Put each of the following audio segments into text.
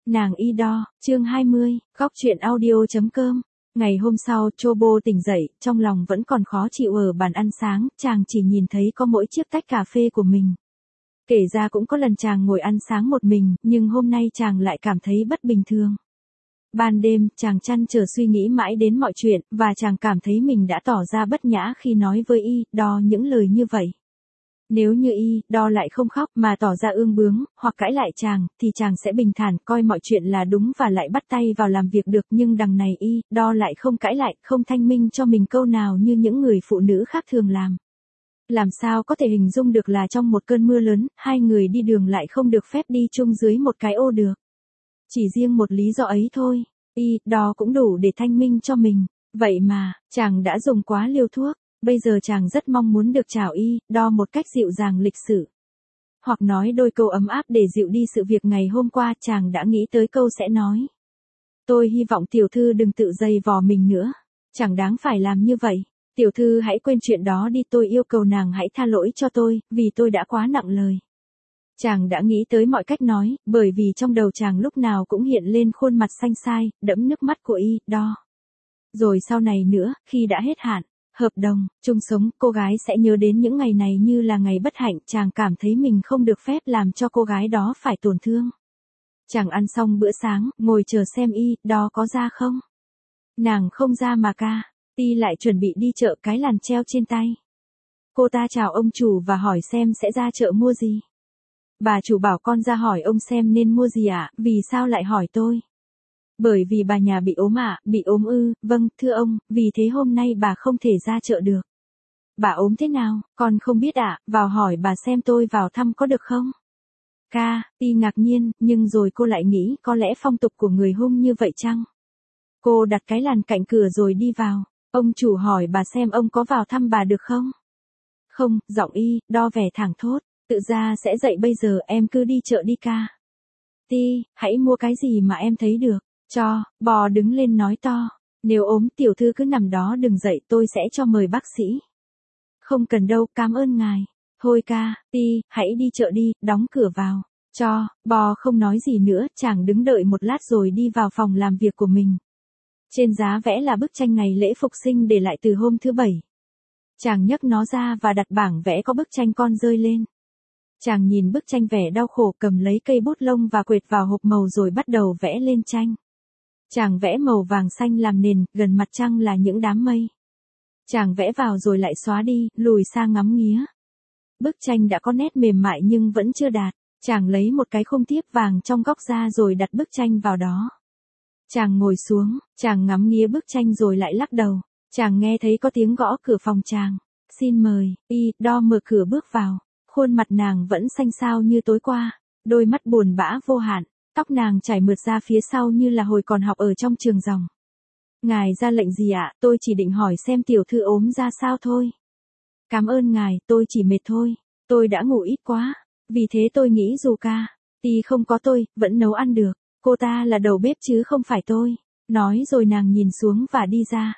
Nàng y đo, chương 20, góc chuyện audio.com. Ngày hôm sau, Chobo tỉnh dậy, trong lòng vẫn còn khó chịu ở bàn ăn sáng, chàng chỉ nhìn thấy có mỗi chiếc tách cà phê của mình. Kể ra cũng có lần chàng ngồi ăn sáng một mình, nhưng hôm nay chàng lại cảm thấy bất bình thường. Ban đêm, chàng trăn trở suy nghĩ mãi đến mọi chuyện, và chàng cảm thấy mình đã tỏ ra bất nhã khi nói với y đo những lời như vậy. Nếu như y đo lại không khóc mà tỏ ra ương bướng, hoặc cãi lại chàng, thì chàng sẽ bình thản coi mọi chuyện là đúng và lại bắt tay vào làm việc được. Nhưng đằng này y đo lại không cãi lại, không thanh minh cho mình câu nào như những người phụ nữ khác thường làm. Làm sao có thể hình dung được là trong một cơn mưa lớn, hai người đi đường lại không được phép đi chung dưới một cái ô được. Chỉ riêng một lý do ấy thôi, y đo cũng đủ để thanh minh cho mình. Vậy mà, chàng đã dùng quá liều thuốc. Bây giờ chàng rất mong muốn được chào y đo một cách dịu dàng lịch sự. Hoặc nói đôi câu ấm áp để dịu đi sự việc ngày hôm qua. Chàng đã nghĩ tới câu sẽ nói: tôi hy vọng tiểu thư đừng tự dày vò mình nữa. Chẳng đáng phải làm như vậy. Tiểu thư hãy quên chuyện đó đi, tôi yêu cầu nàng hãy tha lỗi cho tôi, vì tôi đã quá nặng lời. Chàng đã nghĩ tới mọi cách nói, bởi vì trong đầu chàng lúc nào cũng hiện lên khuôn mặt xanh xai, đẫm nước mắt của y đo. Rồi sau này nữa, khi đã hết hạn hợp đồng, chung sống, cô gái sẽ nhớ đến những ngày này như là ngày bất hạnh. Chàng cảm thấy mình không được phép làm cho cô gái đó phải tổn thương. Chàng ăn xong bữa sáng, ngồi chờ xem y đo có ra không. Nàng không ra mà ca. Ti lại chuẩn bị đi chợ, cái làn treo trên tay. Cô ta chào ông chủ và hỏi xem sẽ ra chợ mua gì. Bà chủ bảo con ra hỏi ông xem nên mua gì ạ. Vì sao lại hỏi tôi? Bởi vì bà nhà bị ốm ạ. Bị ốm ư? Vâng, thưa ông, vì thế hôm nay bà không thể ra chợ được. Bà ốm thế nào? Con không biết ạ. Vào hỏi bà xem tôi vào thăm có được không? Ti ngạc nhiên, nhưng rồi cô lại nghĩ có lẽ phong tục của người Hung như vậy chăng? Cô đặt cái làn cạnh cửa rồi đi vào. Ông chủ hỏi bà xem ông có vào thăm bà được không? Không, giọng y đo vẻ thẳng thốt. Tự ra sẽ dậy bây giờ, em cứ đi chợ đi ca. Ti, hãy mua cái gì mà em thấy được. Bò đứng lên nói to. Nếu ốm tiểu thư cứ nằm đó đừng dậy, tôi sẽ cho mời bác sĩ. Không cần đâu, cảm ơn ngài. Thôi Ti, hãy đi chợ đi, đóng cửa vào. Bò không nói gì nữa, chàng đứng đợi một lát rồi đi vào phòng làm việc của mình. Trên giá vẽ là bức tranh ngày lễ phục sinh để lại từ hôm thứ Bảy. Chàng nhấc nó ra và đặt bảng vẽ có bức tranh con rơi lên. Chàng nhìn bức tranh vẻ đau khổ, cầm lấy cây bút lông và quệt vào hộp màu rồi bắt đầu vẽ lên tranh. Chàng vẽ màu vàng xanh làm nền, gần mặt trăng là những đám mây. Chàng vẽ vào rồi lại xóa đi, lùi sang ngắm nghía. Bức tranh đã có nét mềm mại nhưng vẫn chưa đạt. Chàng lấy một cái khung thiếp vàng trong góc ra rồi đặt bức tranh vào đó. Chàng ngồi xuống, chàng ngắm nghía bức tranh rồi lại lắc đầu. Chàng nghe thấy có tiếng gõ cửa phòng chàng. Xin mời. Y đo mở cửa bước vào. Khuôn mặt nàng vẫn xanh xao như tối qua. Đôi mắt buồn bã vô hạn. Tóc nàng chảy mượt ra phía sau như là hồi còn học ở trong trường dòng. Ngài ra lệnh gì ạ? Tôi chỉ định hỏi xem tiểu thư ốm ra sao thôi. Cảm ơn ngài, tôi chỉ mệt thôi. Tôi đã ngủ ít quá. Vì thế tôi nghĩ dù Ti không có tôi, vẫn nấu ăn được. Cô ta là đầu bếp chứ không phải tôi. Nói rồi nàng nhìn xuống và đi ra.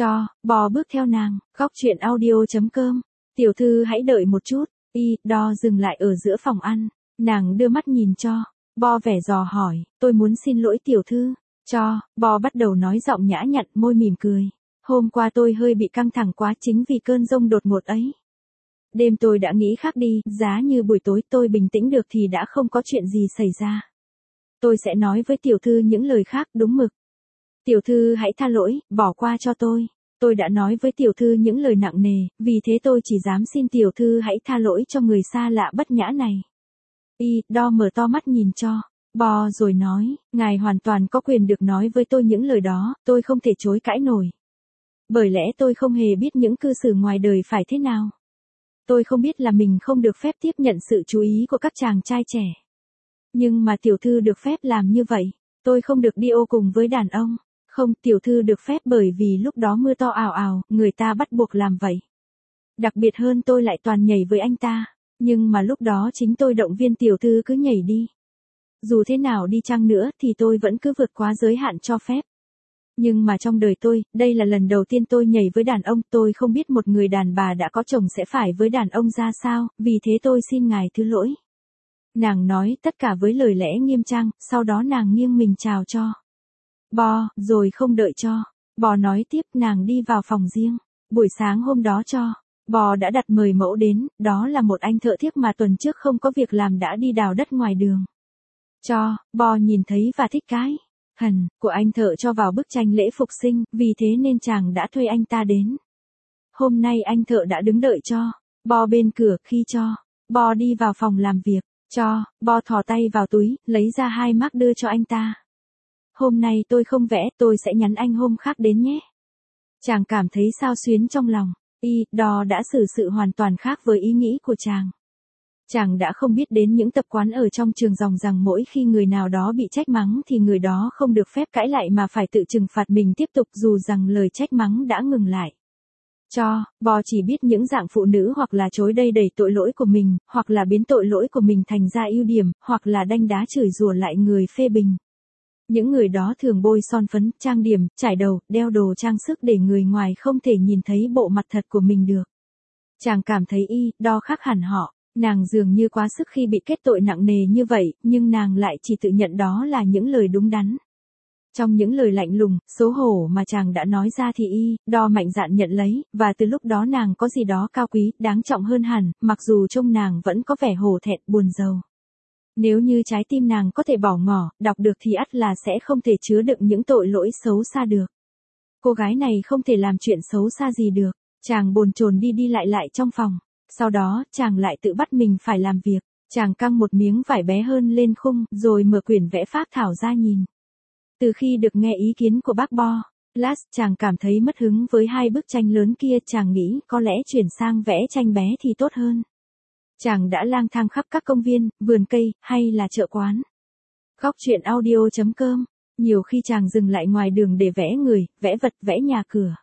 Bò bước theo nàng. Góc chuyện audio.com. Tiểu thư hãy đợi một chút. Y đo dừng lại ở giữa phòng ăn. Nàng đưa mắt nhìn Bò vẻ dò hỏi. Tôi muốn xin lỗi tiểu thư. Bò bắt đầu nói giọng nhã nhặn, môi mỉm cười. Hôm qua tôi hơi bị căng thẳng quá chính vì cơn giông đột ngột ấy. Đêm tôi đã nghĩ khác đi, giá như buổi tối tôi bình tĩnh được thì đã không có chuyện gì xảy ra. Tôi sẽ nói với tiểu thư những lời khác đúng mực. Tiểu thư hãy tha lỗi, bỏ qua cho tôi. Tôi đã nói với tiểu thư những lời nặng nề, vì thế tôi chỉ dám xin tiểu thư hãy tha lỗi cho người xa lạ bất nhã này. Y đo mở to mắt nhìn Bò rồi nói, ngài hoàn toàn có quyền được nói với tôi những lời đó, tôi không thể chối cãi nổi. Bởi lẽ tôi không hề biết những cư xử ngoài đời phải thế nào. Tôi không biết là mình không được phép tiếp nhận sự chú ý của các chàng trai trẻ. Nhưng mà tiểu thư được phép làm như vậy. Tôi không được đi ô cùng với đàn ông. Không, tiểu thư được phép bởi vì lúc đó mưa to ào ào, người ta bắt buộc làm vậy. Đặc biệt hơn tôi lại toàn nhảy với anh ta. Nhưng mà lúc đó chính tôi động viên tiểu thư cứ nhảy đi. Dù thế nào đi chăng nữa thì tôi vẫn cứ vượt quá giới hạn cho phép. Nhưng mà trong đời tôi, đây là lần đầu tiên tôi nhảy với đàn ông, tôi không biết một người đàn bà đã có chồng sẽ phải với đàn ông ra sao, vì thế tôi xin ngài thứ lỗi. Nàng nói tất cả với lời lẽ nghiêm trang, sau đó nàng nghiêng mình chào cho Bo, rồi không đợi cho Bo nói tiếp, nàng đi vào phòng riêng. Buổi sáng hôm đó cho Bo đã đặt mời mẫu đến, đó là một anh thợ thiếc mà tuần trước không có việc làm đã đi đào đất ngoài đường. Cho Bo nhìn thấy và thích cái hẳn của anh thợ cho vào bức tranh lễ phục sinh, vì thế nên chàng đã thuê anh ta đến. Hôm nay anh thợ đã đứng đợi cho Bo bên cửa. Khi cho Bo đi vào phòng làm việc, cho Bo thò tay vào túi, lấy ra 2 mác đưa cho anh ta. Hôm nay tôi không vẽ, tôi sẽ nhắn anh hôm khác đến nhé. Chàng cảm thấy xao xuyến trong lòng. Đó đã xử sự hoàn toàn khác với ý nghĩ của chàng. Chàng đã không biết đến những tập quán ở trong trường rằng mỗi khi người nào đó bị trách mắng thì người đó không được phép cãi lại mà phải tự trừng phạt mình tiếp tục dù rằng lời trách mắng đã ngừng lại. Cho Bo chỉ biết những dạng phụ nữ hoặc là chối đây đẩy tội lỗi của mình, hoặc là biến tội lỗi của mình thành ra ưu điểm, hoặc là đanh đá chửi rủa lại người phê bình. Những người đó thường bôi son phấn, trang điểm, trải đầu, đeo đồ trang sức để người ngoài không thể nhìn thấy bộ mặt thật của mình được. Chàng cảm thấy đó khác hẳn họ. Nàng dường như quá sức khi bị kết tội nặng nề như vậy, nhưng nàng lại chỉ tự nhận đó là những lời đúng đắn. Trong những lời lạnh lùng, xấu hổ mà chàng đã nói ra thì đó mạnh dạn nhận lấy, và từ lúc đó nàng có gì đó cao quý, đáng trọng hơn hẳn, mặc dù trông nàng vẫn có vẻ hổ thẹn, buồn rầu. Nếu như trái tim nàng có thể bỏ ngỏ, đọc được thì ắt là sẽ không thể chứa đựng những tội lỗi xấu xa được. Cô gái này không thể làm chuyện xấu xa gì được. Chàng bồn chồn đi lại trong phòng. Sau đó, chàng lại tự bắt mình phải làm việc. Chàng căng một miếng vải bé hơn lên khung, rồi mở quyển vẽ phác thảo ra nhìn. Từ khi được nghe ý kiến của bác Bo, Last, chàng cảm thấy mất hứng với 2 bức tranh lớn kia. Chàng nghĩ có lẽ chuyển sang vẽ tranh bé thì tốt hơn. Chàng đã lang thang khắp các công viên, vườn cây, hay là chợ quán. Góc truyện audio.com. Nhiều khi chàng dừng lại ngoài đường để vẽ người, vẽ vật, vẽ nhà cửa.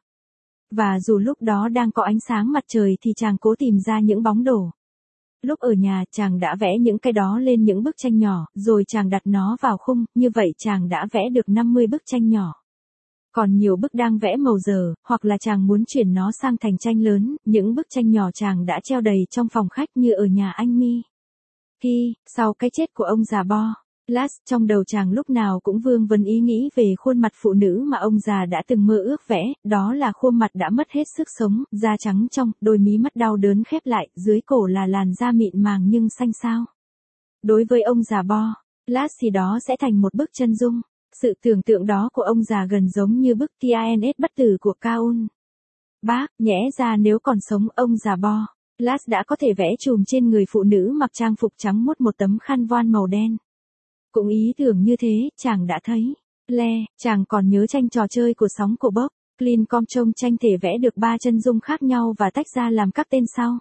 Và dù lúc đó đang có ánh sáng mặt trời thì chàng cố tìm ra những bóng đổ. Lúc ở nhà, chàng đã vẽ những cái đó lên những bức tranh nhỏ, rồi chàng đặt nó vào khung, như vậy chàng đã vẽ được 50 bức tranh nhỏ. Còn nhiều bức đang vẽ màu giờ, hoặc là chàng muốn chuyển nó sang thành tranh lớn, những bức tranh nhỏ chàng đã treo đầy trong phòng khách như ở nhà anh Mi. Sau cái chết của ông già Bo, Last, trong đầu chàng lúc nào cũng vương vấn ý nghĩ về khuôn mặt phụ nữ mà ông già đã từng mơ ước vẽ, đó là khuôn mặt đã mất hết sức sống, da trắng trong, đôi mí mắt đau đớn khép lại, dưới cổ là làn da mịn màng nhưng xanh xao. Đối với ông già Bo, Last thì đó sẽ thành một bức chân dung. Sự tưởng tượng đó của ông già gần giống như bức TINS bất tử của Kaun. Bác, nhẽ ra nếu còn sống ông già Bo, Last đã có thể vẽ chùm trên người phụ nữ mặc trang phục trắng mốt một tấm khăn voan màu đen. Cũng ý tưởng như thế, chàng đã thấy. Chàng còn nhớ tranh trò chơi của sóng của Bob Clincom trông tranh thể vẽ được 3 chân dung khác nhau và tách ra làm các tên sau.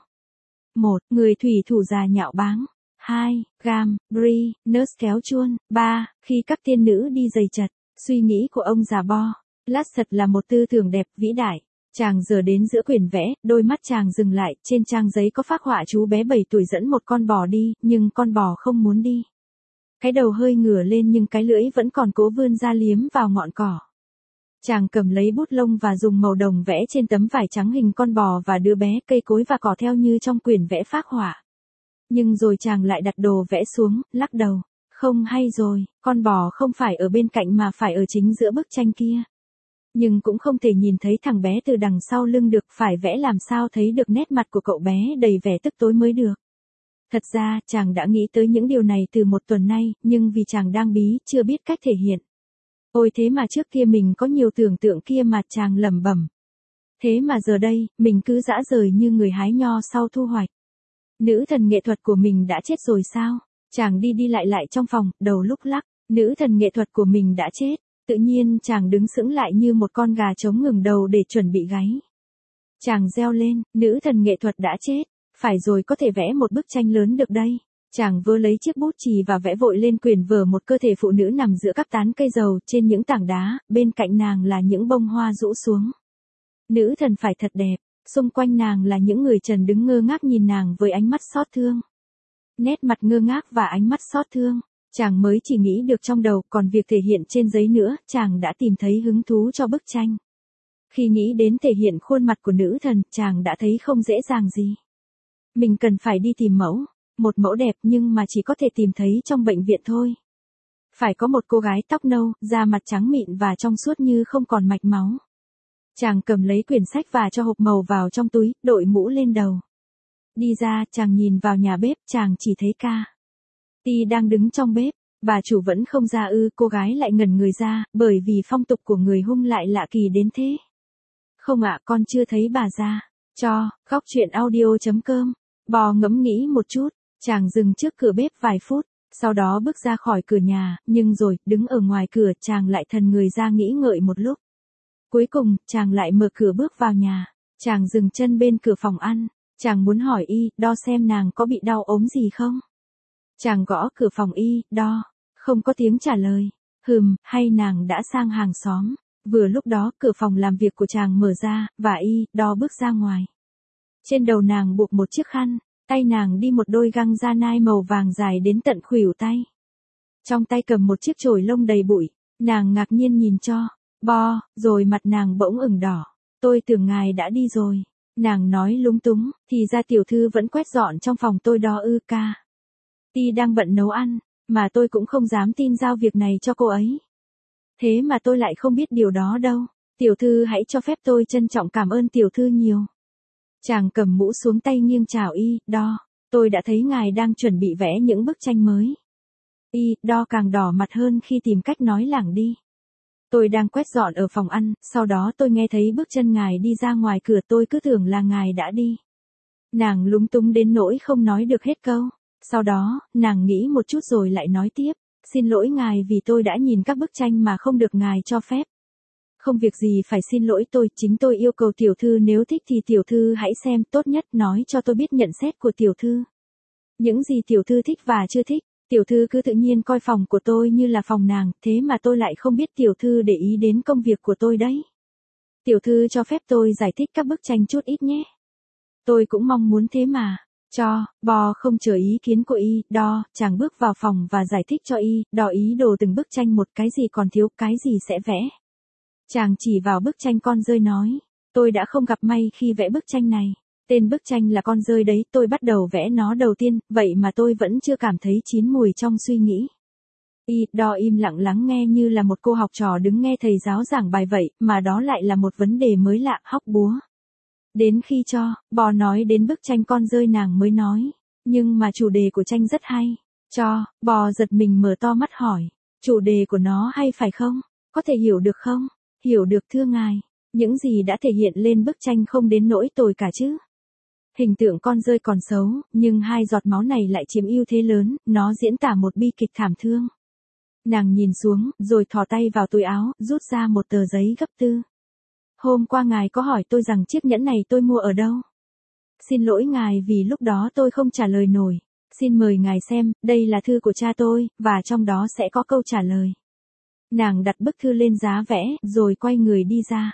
1. Người thủy thủ già nhạo báng. 2. Gam, Bri, Nurse kéo chuông. 3. Khi các tiên nữ đi giày chật. Suy nghĩ của ông già Bo, Last thật là một tư tưởng đẹp, vĩ đại. Chàng giờ đến giữa quyển vẽ, đôi mắt chàng dừng lại, trên trang giấy có phác họa chú bé 7 tuổi dẫn một con bò đi, nhưng con bò không muốn đi. Cái đầu hơi ngửa lên nhưng cái lưỡi vẫn còn cố vươn ra liếm vào ngọn cỏ. Chàng cầm lấy bút lông và dùng màu đồng vẽ trên tấm vải trắng hình con bò và đứa bé, cây cối và cỏ theo như trong quyển vẽ phác họa. Nhưng rồi chàng lại đặt đồ vẽ xuống, lắc đầu. Không hay rồi, con bò không phải ở bên cạnh mà phải ở chính giữa bức tranh kia. Nhưng cũng không thể nhìn thấy thằng bé từ đằng sau lưng được, phải vẽ làm sao thấy được nét mặt của cậu bé đầy vẻ tức tối mới được. Thật ra, chàng đã nghĩ tới những điều này từ 1 tuần nay, nhưng vì chàng đang bí, chưa biết cách thể hiện. Ôi thế mà trước kia mình có nhiều tưởng tượng kia mà, chàng lẩm bẩm. Thế mà giờ đây, mình cứ dã rời như người hái nho sau thu hoạch. Nữ thần nghệ thuật của mình đã chết rồi sao? Chàng đi lại trong phòng, đầu lúc lắc. Nữ thần nghệ thuật của mình đã chết. Tự nhiên chàng đứng sững lại như một con gà trống ngừng đầu để chuẩn bị gáy. Chàng reo lên, nữ thần nghệ thuật đã chết. Phải rồi, có thể vẽ một bức tranh lớn được đây. Chàng vơ lấy chiếc bút chì và vẽ vội lên quyển vở một cơ thể phụ nữ nằm giữa các tán cây dầu, trên những tảng đá, bên cạnh nàng là những bông hoa rũ xuống. Nữ thần phải thật đẹp, xung quanh nàng là những người trần đứng ngơ ngác nhìn nàng với ánh mắt xót thương. Nét mặt ngơ ngác và ánh mắt xót thương, chàng mới chỉ nghĩ được trong đầu, còn việc thể hiện trên giấy nữa, chàng đã tìm thấy hứng thú cho bức tranh. Khi nghĩ đến thể hiện khuôn mặt của nữ thần, chàng đã thấy không dễ dàng gì. Mình cần phải đi tìm mẫu. một mẫu đẹp nhưng mà chỉ có thể tìm thấy trong bệnh viện thôi. Phải có một cô gái tóc nâu, da mặt trắng mịn và trong suốt như không còn mạch máu. Chàng cầm lấy quyển sách và cho hộp màu vào trong túi, đội mũ lên đầu. Đi ra, chàng nhìn vào nhà bếp, chàng chỉ thấy Ti đang đứng trong bếp. Bà chủ vẫn không ra ư? Cô gái lại ngẩn người ra, bởi vì phong tục của người Hung lại lạ kỳ đến thế. Không ạ, con chưa thấy bà ra. Góc truyện audio.com. Bò ngẫm nghĩ một chút, chàng dừng trước cửa bếp vài phút, sau đó bước ra khỏi cửa nhà, nhưng rồi, đứng ở ngoài cửa, chàng lại thần người ra nghĩ ngợi một lúc. Cuối cùng, chàng lại mở cửa bước vào nhà. Chàng dừng chân bên cửa phòng ăn, chàng muốn hỏi Đo xem nàng có bị đau ốm gì không. Chàng gõ cửa phòng Đo, không có tiếng trả lời. Hay nàng đã sang hàng xóm. Vừa lúc đó, cửa phòng làm việc của chàng mở ra, và Đo bước ra ngoài. Trên đầu nàng buộc một chiếc khăn, tay nàng đi một đôi găng da nai màu vàng dài đến tận khuỷu tay. Trong tay cầm một chiếc chổi lông đầy bụi, nàng ngạc nhiên nhìn Bo, rồi mặt nàng bỗng ửng đỏ. Tôi tưởng ngài đã đi rồi. Nàng nói lúng túng, thì ra tiểu thư vẫn quét dọn trong phòng tôi đó ư? Ti đang bận nấu ăn, mà tôi cũng không dám tin giao việc này cho cô ấy. Thế mà tôi lại không biết điều đó đâu. Tiểu thư hãy cho phép tôi trân trọng cảm ơn tiểu thư nhiều. Chàng cầm mũ xuống tay nghiêng chào Đo. Tôi đã thấy ngài đang chuẩn bị vẽ những bức tranh mới. Đo càng đỏ mặt hơn khi tìm cách nói lảng đi. Tôi đang quét dọn ở phòng ăn, sau đó tôi nghe thấy bước chân ngài đi ra ngoài cửa, tôi cứ tưởng là ngài đã đi. Nàng lúng túng đến nỗi không nói được hết câu. Sau đó, nàng nghĩ một chút rồi lại nói tiếp. Xin lỗi ngài vì tôi đã nhìn các bức tranh mà không được ngài cho phép. Không việc gì phải xin lỗi tôi, chính tôi yêu cầu tiểu thư nếu thích thì tiểu thư hãy xem, tốt nhất nói cho tôi biết nhận xét của tiểu thư. Những gì tiểu thư thích và chưa thích, tiểu thư cứ tự nhiên coi phòng của tôi như là phòng nàng, thế mà tôi lại không biết tiểu thư để ý đến công việc của tôi đấy. Tiểu thư cho phép tôi giải thích các bức tranh chút ít nhé. Tôi cũng mong muốn thế mà. Bo không chờ ý kiến của Đo, chàng bước vào phòng và giải thích cho Đo ý đồ từng bức tranh một, cái gì còn thiếu, cái gì sẽ vẽ. Chàng chỉ vào bức tranh con dơi nói, tôi đã không gặp may khi vẽ bức tranh này. Tên bức tranh là con dơi đấy, tôi bắt đầu vẽ nó đầu tiên, vậy mà tôi vẫn chưa cảm thấy chín mùi trong suy nghĩ. Đo im lặng lắng nghe như là một cô học trò đứng nghe thầy giáo giảng bài vậy, mà đó lại là một vấn đề mới lạ, hóc búa. Đến khi Bo nói đến bức tranh con dơi nàng mới nói, nhưng mà chủ đề của tranh rất hay. Bo giật mình mở to mắt hỏi, chủ đề của nó hay phải không? Có thể hiểu được không? Hiểu được thưa ngài, những gì đã thể hiện lên bức tranh không đến nỗi tồi cả chứ. Hình tượng con dơi còn xấu, nhưng hai giọt máu này lại chiếm ưu thế lớn, nó diễn tả một bi kịch thảm thương. Nàng nhìn xuống, rồi thò tay vào túi áo, rút ra một tờ giấy gấp tư. Hôm qua ngài có hỏi tôi rằng chiếc nhẫn này tôi mua ở đâu. Xin lỗi ngài vì lúc đó tôi không trả lời nổi. Xin mời ngài xem, đây là thư của cha tôi, và trong đó sẽ có câu trả lời. Nàng đặt bức thư lên giá vẽ, rồi quay người đi ra.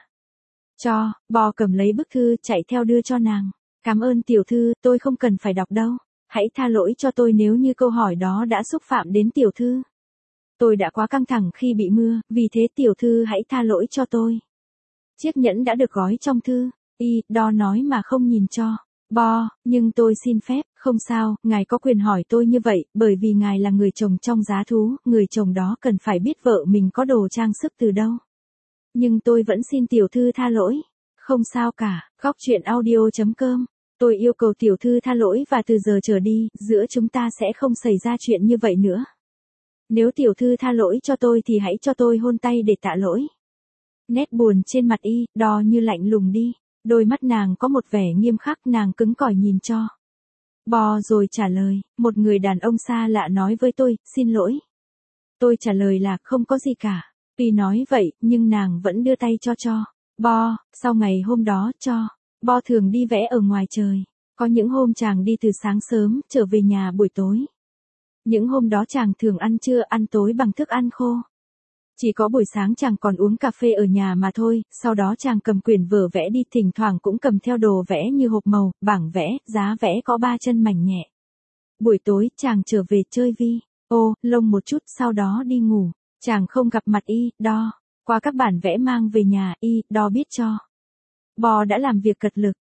Bo cầm lấy bức thư, chạy theo đưa cho nàng. Cảm ơn tiểu thư, tôi không cần phải đọc đâu. Hãy tha lỗi cho tôi nếu như câu hỏi đó đã xúc phạm đến tiểu thư. Tôi đã quá căng thẳng khi bị mưa, vì thế tiểu thư hãy tha lỗi cho tôi. Chiếc nhẫn đã được gói trong thư. Đo nói mà không nhìn Bo, nhưng tôi xin phép, không sao, ngài có quyền hỏi tôi như vậy, bởi vì ngài là người chồng trong giá thú, người chồng đó cần phải biết vợ mình có đồ trang sức từ đâu. Nhưng tôi vẫn xin tiểu thư tha lỗi. Không sao cả, góc truyện audio.com. Tôi yêu cầu tiểu thư tha lỗi và từ giờ trở đi, giữa chúng ta sẽ không xảy ra chuyện như vậy nữa. Nếu tiểu thư tha lỗi cho tôi thì hãy cho tôi hôn tay để tạ lỗi. Nét buồn trên mặt Đo như lạnh lùng đi. Đôi mắt nàng có một vẻ nghiêm khắc, nàng cứng cỏi nhìn Bo rồi trả lời, một người đàn ông xa lạ nói với tôi, xin lỗi. Tôi trả lời là không có gì cả. Tuy nói vậy, nhưng nàng vẫn đưa tay cho Bo. Sau ngày hôm đó Bo thường đi vẽ ở ngoài trời. Có những hôm chàng đi từ sáng sớm, trở về nhà buổi tối. Những hôm đó chàng thường ăn trưa ăn tối bằng thức ăn khô. Chỉ có buổi sáng chàng còn uống cà phê ở nhà mà thôi, sau đó chàng cầm quyển vở vẽ đi, thỉnh thoảng cũng cầm theo đồ vẽ như hộp màu, bảng vẽ, giá vẽ có 3 chân mảnh nhẹ. Buổi tối, chàng trở về chơi lông một chút, sau đó đi ngủ. Chàng không gặp mặt Đo. Qua các bản vẽ mang về nhà, Đo biết Bo đã làm việc cật lực.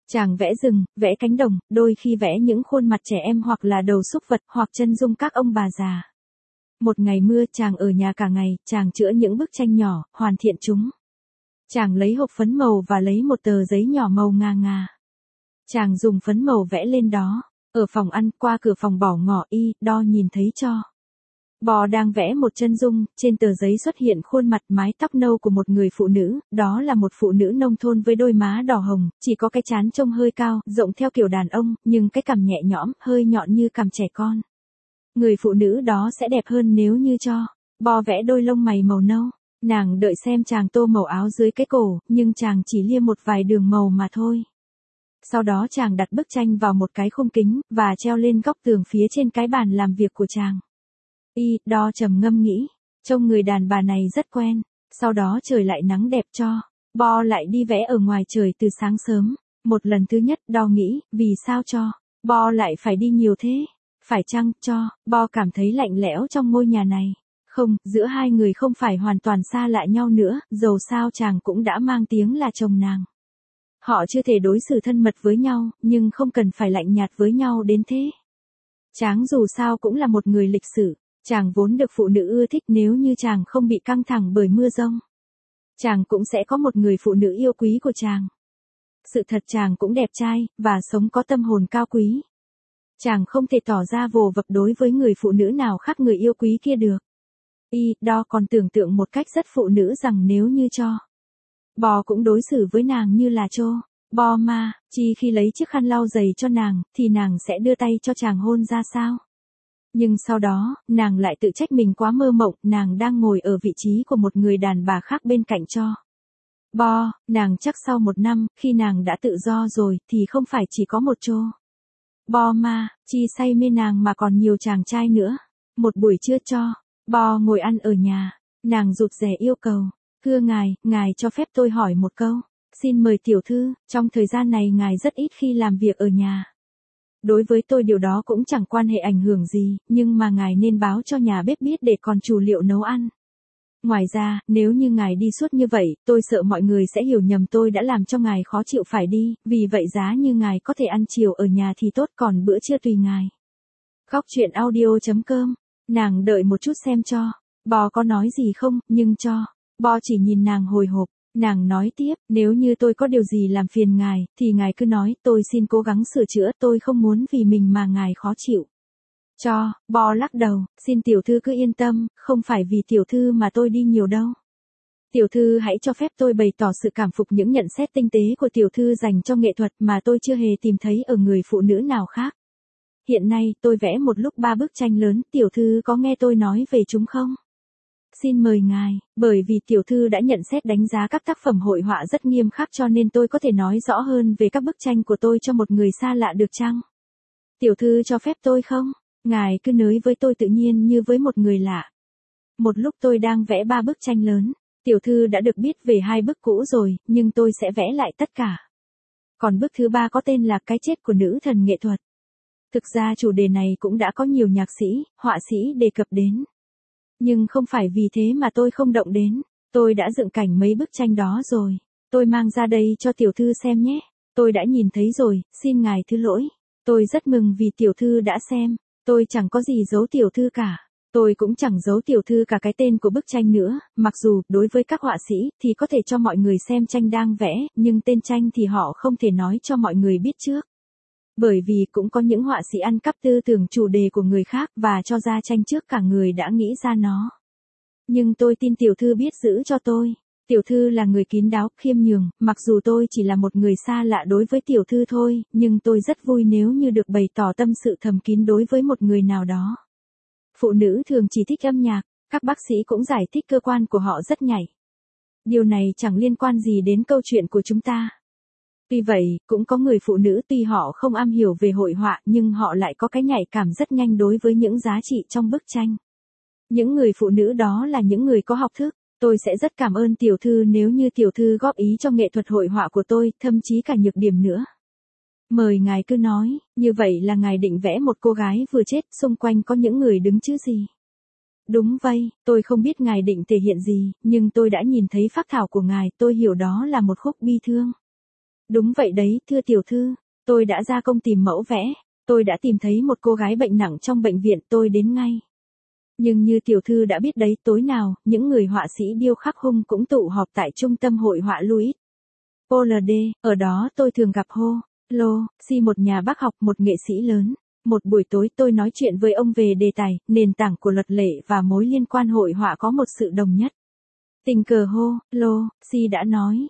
Chàng vẽ rừng, vẽ cánh đồng, đôi khi vẽ những khuôn mặt trẻ em hoặc là đầu súc vật hoặc chân dung các ông bà già. Một ngày mưa, chàng ở nhà cả ngày, chàng chữa những bức tranh nhỏ, hoàn thiện chúng. Chàng lấy hộp phấn màu và lấy một tờ giấy nhỏ màu ngà ngà. Chàng dùng phấn màu vẽ lên đó. Ở phòng ăn, qua cửa phòng bỏ ngỏ y, đo nhìn thấy cho. Bò đang vẽ một chân dung, trên tờ giấy xuất hiện khuôn mặt mái tóc nâu của một người phụ nữ, đó là một phụ nữ nông thôn với đôi má đỏ hồng, chỉ có cái trán trông hơi cao, rộng theo kiểu đàn ông, nhưng cái cằm nhẹ nhõm, hơi nhọn như cằm trẻ con. Người phụ nữ đó sẽ đẹp hơn nếu như cho. Bò vẽ đôi lông mày màu nâu. Nàng đợi xem chàng tô màu áo dưới cái cổ, nhưng chàng chỉ liêm một vài đường màu mà thôi. Sau đó chàng đặt bức tranh vào một cái khung kính, và treo lên góc tường phía trên cái bàn làm việc của chàng. Đo trầm ngâm nghĩ, trông người đàn bà này rất quen. Sau đó trời lại nắng đẹp cho. Bo lại đi vẽ ở ngoài trời từ sáng sớm. Một lần thứ nhất Đo nghĩ, vì sao cho. Bo lại phải đi nhiều thế? Phải chăng cho. Bo cảm thấy lạnh lẽo trong ngôi nhà này. Không, giữa hai người không phải hoàn toàn xa lạ nhau nữa, dầu sao chàng cũng đã mang tiếng là chồng nàng. Họ chưa thể đối xử thân mật với nhau, nhưng không cần phải lạnh nhạt với nhau đến thế. Chàng dù sao cũng là một người lịch sự. Chàng vốn được phụ nữ ưa thích, nếu như chàng không bị căng thẳng bởi mưa giông. Chàng cũng sẽ có một người phụ nữ yêu quý của chàng. Sự thật chàng cũng đẹp trai, và sống có tâm hồn cao quý. Chàng không thể tỏ ra vồ vập đối với người phụ nữ nào khác người yêu quý kia được. Đo còn tưởng tượng một cách rất phụ nữ rằng nếu như cho. Bò cũng đối xử với nàng như là trô. Bò mà, chi khi lấy chiếc khăn lau giày cho nàng, thì nàng sẽ đưa tay cho chàng hôn ra sao? Nhưng sau đó, nàng lại tự trách mình quá mơ mộng, nàng đang ngồi ở vị trí của một người đàn bà khác bên cạnh cho. Bo, nàng chắc sau một năm, khi nàng đã tự do rồi, thì không phải chỉ có một trô. Bo mà, chi say mê nàng mà còn nhiều chàng trai nữa. Một buổi trưa cho. Bo ngồi ăn ở nhà. Nàng rụt rè yêu cầu. Thưa ngài cho phép tôi hỏi một câu. Xin mời tiểu thư, trong thời gian này ngài rất ít khi làm việc ở nhà. Đối với tôi điều đó cũng chẳng quan hệ ảnh hưởng gì, nhưng mà ngài nên báo cho nhà bếp biết để còn chủ liệu nấu ăn. Ngoài ra, nếu như ngài đi suốt như vậy, tôi sợ mọi người sẽ hiểu nhầm tôi đã làm cho ngài khó chịu phải đi, vì vậy giá như ngài có thể ăn chiều ở nhà thì tốt, còn bữa trưa tùy ngài. Góc truyện audio.com. Nàng đợi một chút xem cho. Bò có nói gì không, nhưng cho. Bo chỉ nhìn nàng hồi hộp. Nàng nói tiếp, nếu như tôi có điều gì làm phiền ngài, thì ngài cứ nói, tôi xin cố gắng sửa chữa, tôi không muốn vì mình mà ngài khó chịu. Cho. Bo lắc đầu, xin tiểu thư cứ yên tâm, không phải vì tiểu thư mà tôi đi nhiều đâu. Tiểu thư hãy cho phép tôi bày tỏ sự cảm phục những nhận xét tinh tế của tiểu thư dành cho nghệ thuật mà tôi chưa hề tìm thấy ở người phụ nữ nào khác. Hiện nay, tôi vẽ một lúc 3 bức tranh lớn, tiểu thư có nghe tôi nói về chúng không? Xin mời ngài, bởi vì tiểu thư đã nhận xét đánh giá các tác phẩm hội họa rất nghiêm khắc cho nên tôi có thể nói rõ hơn về các bức tranh của tôi cho một người xa lạ được chăng? Tiểu thư cho phép tôi không? Ngài cứ nói với tôi tự nhiên như với một người lạ. Một lúc tôi đang vẽ 3 bức tranh lớn, tiểu thư đã được biết về 2 bức cũ rồi, nhưng tôi sẽ vẽ lại tất cả. Còn bức thứ 3 có tên là Cái chết của nữ thần nghệ thuật. Thực ra chủ đề này cũng đã có nhiều nhạc sĩ, họa sĩ đề cập đến. Nhưng không phải vì thế mà tôi không động đến. Tôi đã dựng cảnh mấy bức tranh đó rồi. Tôi mang ra đây cho tiểu thư xem nhé. Tôi đã nhìn thấy rồi, xin ngài thứ lỗi. Tôi rất mừng vì tiểu thư đã xem. Tôi chẳng có gì giấu tiểu thư cả. Tôi cũng chẳng giấu tiểu thư cả cái tên của bức tranh nữa, mặc dù, đối với các họa sĩ, thì có thể cho mọi người xem tranh đang vẽ, nhưng tên tranh thì họ không thể nói cho mọi người biết trước. Bởi vì cũng có những họa sĩ ăn cắp tư tưởng chủ đề của người khác và cho ra tranh trước cả người đã nghĩ ra nó. Nhưng tôi tin tiểu thư biết giữ cho tôi. Tiểu thư là người kín đáo, khiêm nhường, mặc dù tôi chỉ là một người xa lạ đối với tiểu thư thôi, nhưng tôi rất vui nếu như được bày tỏ tâm sự thầm kín đối với một người nào đó. Phụ nữ thường chỉ thích âm nhạc, các bác sĩ cũng giải thích cơ quan của họ rất nhạy. Điều này chẳng liên quan gì đến câu chuyện của chúng ta. Tuy vậy, cũng có người phụ nữ tuy họ không am hiểu về hội họa nhưng họ lại có cái nhạy cảm rất nhanh đối với những giá trị trong bức tranh. Những người phụ nữ đó là những người có học thức. Tôi sẽ rất cảm ơn tiểu thư nếu như tiểu thư góp ý cho nghệ thuật hội họa của tôi, thậm chí cả nhược điểm nữa. Mời ngài cứ nói, như vậy là ngài định vẽ một cô gái vừa chết, xung quanh có những người đứng chứ gì? Đúng vậy, tôi không biết ngài định thể hiện gì, nhưng tôi đã nhìn thấy phác thảo của ngài, tôi hiểu đó là một khúc bi thương. Đúng vậy đấy, thưa tiểu thư, tôi đã ra công tìm mẫu vẽ, tôi đã tìm thấy một cô gái bệnh nặng trong bệnh viện, tôi đến ngay. Nhưng như tiểu thư đã biết đấy, tối nào, những người họa sĩ điêu khắc hung cũng tụ họp tại trung tâm hội họa Louis Paul D, ở đó tôi thường gặp Lô, Si, một nhà bác học, một nghệ sĩ lớn. Một buổi tối tôi nói chuyện với ông về đề tài, nền tảng của luật lệ và mối liên quan hội họa có một sự đồng nhất. Tình cờ Lô, Si đã nói,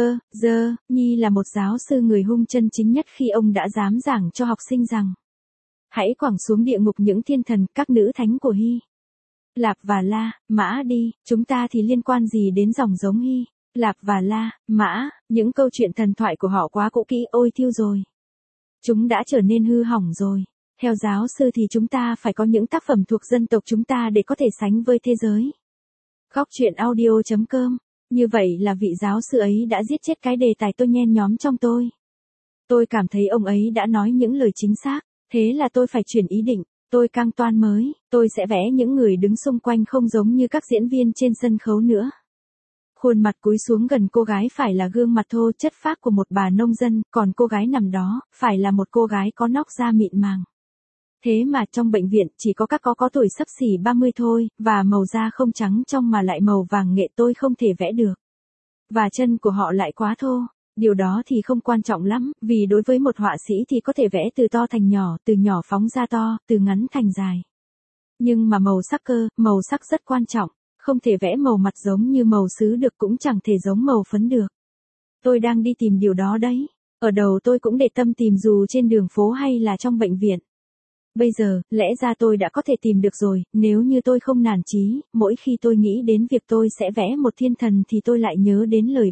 Nhi là một giáo sư người hung chân chính nhất khi ông đã dám giảng cho học sinh rằng hãy quẳng xuống địa ngục những thiên thần, các nữ thánh của Hy Lạp và La Mã đi, chúng ta thì liên quan gì đến dòng giống Hy Lạp và La Mã, những câu chuyện thần thoại của họ quá cũ kỹ, ôi thiêu rồi. Chúng đã trở nên hư hỏng rồi. Theo giáo sư thì chúng ta phải có những tác phẩm thuộc dân tộc chúng ta để có thể sánh với thế giới. Góc truyện audio.com. Như vậy là vị giáo sư ấy đã giết chết cái đề tài tôi nhen nhóm trong tôi. Tôi cảm thấy ông ấy đã nói những lời chính xác, thế là tôi phải chuyển ý định. Tôi căng toan mới, tôi sẽ vẽ những người đứng xung quanh không giống như các diễn viên trên sân khấu nữa. Khuôn mặt cúi xuống gần cô gái phải là gương mặt thô chất phác của một bà nông dân, còn cô gái nằm đó, phải là một cô gái có nóc da mịn màng. Thế mà trong bệnh viện chỉ có các có tuổi xấp xỉ 30 thôi, và màu da không trắng trong mà lại màu vàng nghệ, tôi không thể vẽ được. Và chân của họ lại quá thô. Điều đó thì không quan trọng lắm, vì đối với một họa sĩ thì có thể vẽ từ to thành nhỏ, từ nhỏ phóng ra to, từ ngắn thành dài. Nhưng mà màu sắc rất quan trọng, không thể vẽ màu mặt giống như màu sứ được, cũng chẳng thể giống màu phấn được. Tôi đang đi tìm điều đó đấy. Ở đầu tôi cũng để tâm tìm dù trên đường phố hay là trong bệnh viện. Bây giờ, lẽ ra tôi đã có thể tìm được rồi, nếu như tôi không nản chí, mỗi khi tôi nghĩ đến việc tôi sẽ vẽ một thiên thần thì tôi lại nhớ đến lời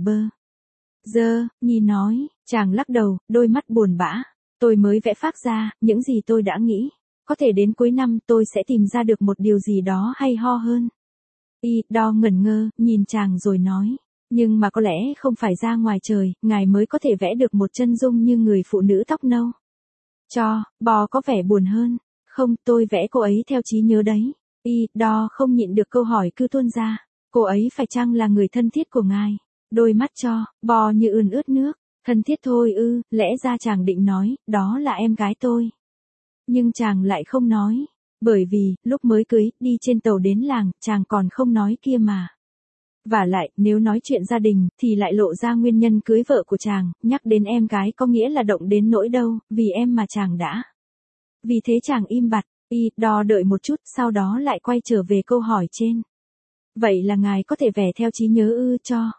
Nhi nói. Chàng lắc đầu, đôi mắt buồn bã. Tôi mới vẽ phác ra, những gì tôi đã nghĩ. Có thể đến cuối năm tôi sẽ tìm ra được một điều gì đó hay ho hơn. Đo ngẩn ngơ, nhìn chàng rồi nói. Nhưng mà có lẽ không phải ra ngoài trời, ngài mới có thể vẽ được một chân dung như người phụ nữ tóc nâu. Bò có vẻ buồn hơn. Không, tôi vẽ cô ấy theo trí nhớ đấy. Đo không nhịn được câu hỏi cứ tuôn ra. Cô ấy phải chăng là người thân thiết của ngài? Đôi mắt Bò như ươn ướt nước. Thân thiết thôi ư, lẽ ra chàng định nói, đó là em gái tôi. Nhưng chàng lại không nói. Bởi vì, lúc mới cưới, đi trên tàu đến làng, chàng còn không nói kia mà. Và lại, nếu nói chuyện gia đình, thì lại lộ ra nguyên nhân cưới vợ của chàng, nhắc đến em gái có nghĩa là động đến nỗi đâu, vì em mà chàng đã. Vì thế chàng im bặt, Đo đợi một chút, sau đó lại quay trở về câu hỏi trên. Vậy là ngài có thể vẽ theo trí nhớ ư?